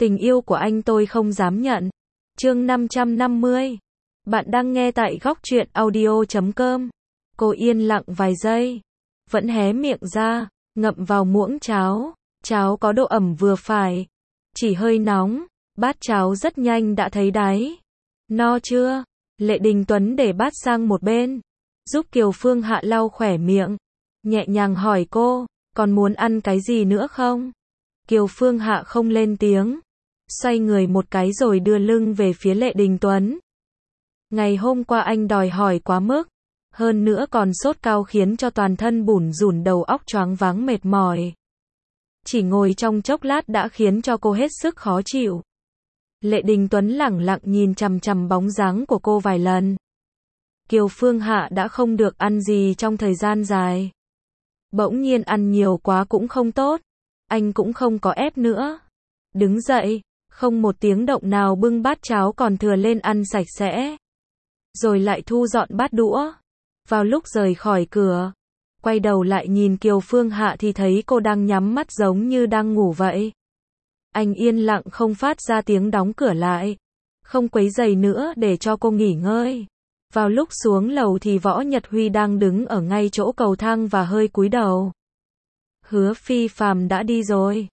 Tình yêu của anh tôi không dám nhận. Chương 550. Bạn đang nghe tại góc truyện audio.com. Cô yên lặng vài giây, vẫn hé miệng ra, ngậm vào muỗng cháo. Cháo có độ ẩm vừa phải, chỉ hơi nóng, bát cháo rất nhanh đã thấy đáy. No chưa? Lệ Đình Tuấn để bát sang một bên, giúp Kiều Phương Hạ lau khỏe miệng, nhẹ nhàng hỏi cô, còn muốn ăn cái gì nữa không? Kiều Phương Hạ không lên tiếng, xoay người một cái rồi đưa lưng về phía Lệ Đình Tuấn. Ngày hôm qua anh đòi hỏi quá mức, hơn nữa còn sốt cao khiến cho toàn thân bủn rủn, đầu óc choáng váng mệt mỏi. Chỉ ngồi trong chốc lát đã khiến cho cô hết sức khó chịu. Lệ Đình Tuấn lẳng lặng nhìn chằm chằm bóng dáng của cô vài lần. Kiều Phương Hạ đã không được ăn gì trong thời gian dài. Bỗng nhiên ăn nhiều quá cũng không tốt. Anh cũng không có ép nữa. Đứng dậy, không một tiếng động nào bưng bát cháo còn thừa lên ăn sạch sẽ. Rồi lại thu dọn bát đũa. Vào lúc rời khỏi cửa, quay đầu lại nhìn Kiều Phương Hạ thì thấy cô đang nhắm mắt giống như đang ngủ vậy. Anh yên lặng không phát ra tiếng đóng cửa lại, không quấy rầy nữa để cho cô nghỉ ngơi. Vào lúc xuống lầu thì Võ Nhật Huy đang đứng ở ngay chỗ cầu thang và hơi cúi đầu. Hứa Phi Phàm đã đi rồi.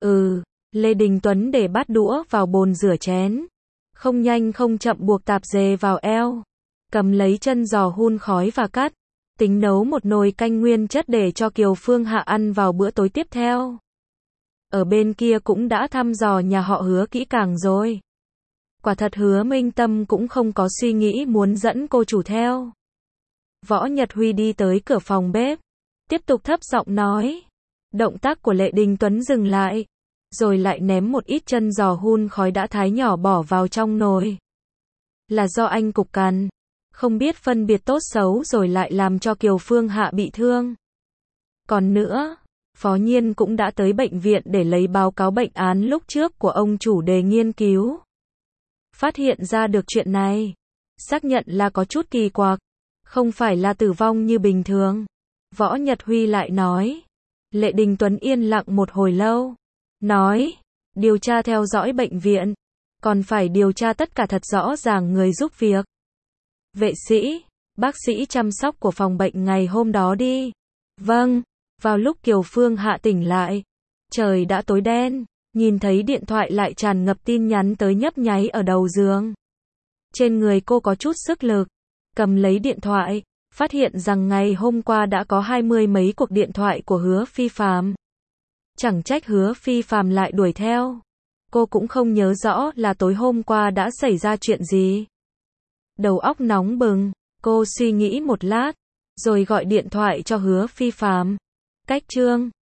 Lê Đình Tuấn để bát đũa vào bồn rửa chén. Không nhanh không chậm buộc tạp dề vào eo. Cầm lấy chân giò hun khói và cắt. Tính nấu một nồi canh nguyên chất để cho Kiều Phương Hạ ăn vào bữa tối tiếp theo. Ở bên kia cũng đã thăm dò nhà họ Hứa kỹ càng rồi. Quả thật Hứa Minh Tâm cũng không có suy nghĩ muốn dẫn cô chủ theo. Võ Nhật Huy đi tới cửa phòng bếp, tiếp tục thấp giọng nói. Động tác của Lệ Đình Tuấn dừng lại, rồi lại ném một ít chân giò hun khói đã thái nhỏ bỏ vào trong nồi. Là do anh cục cằn, không biết phân biệt tốt xấu rồi lại làm cho Kiều Phương Hạ bị thương. Còn nữa, Phó Nhiên cũng đã tới bệnh viện để lấy báo cáo bệnh án lúc trước của ông chủ để nghiên cứu. Phát hiện ra được chuyện này, xác nhận là có chút kỳ quặc, không phải là tử vong như bình thường. Võ Nhật Huy lại nói. Lệ Đình Tuấn yên lặng một hồi lâu, nói, điều tra theo dõi bệnh viện, còn phải điều tra tất cả thật rõ ràng người giúp việc. Vệ sĩ, bác sĩ chăm sóc của phòng bệnh ngày hôm đó đi. Vâng. Vào lúc Kiều Phương Hạ tỉnh lại, trời đã tối đen, nhìn thấy điện thoại lại tràn ngập tin nhắn tới nhấp nháy ở đầu giường. Trên người cô có chút sức lực, cầm lấy điện thoại, phát hiện rằng ngày hôm qua đã có 20 mấy cuộc điện thoại của Hứa Phi Phàm. Chẳng trách Hứa Phi Phàm lại đuổi theo. Cô cũng không nhớ rõ là tối hôm qua đã xảy ra chuyện gì. Đầu óc nóng bừng, cô suy nghĩ một lát, rồi gọi điện thoại cho Hứa Phi Phàm. Cách Trương,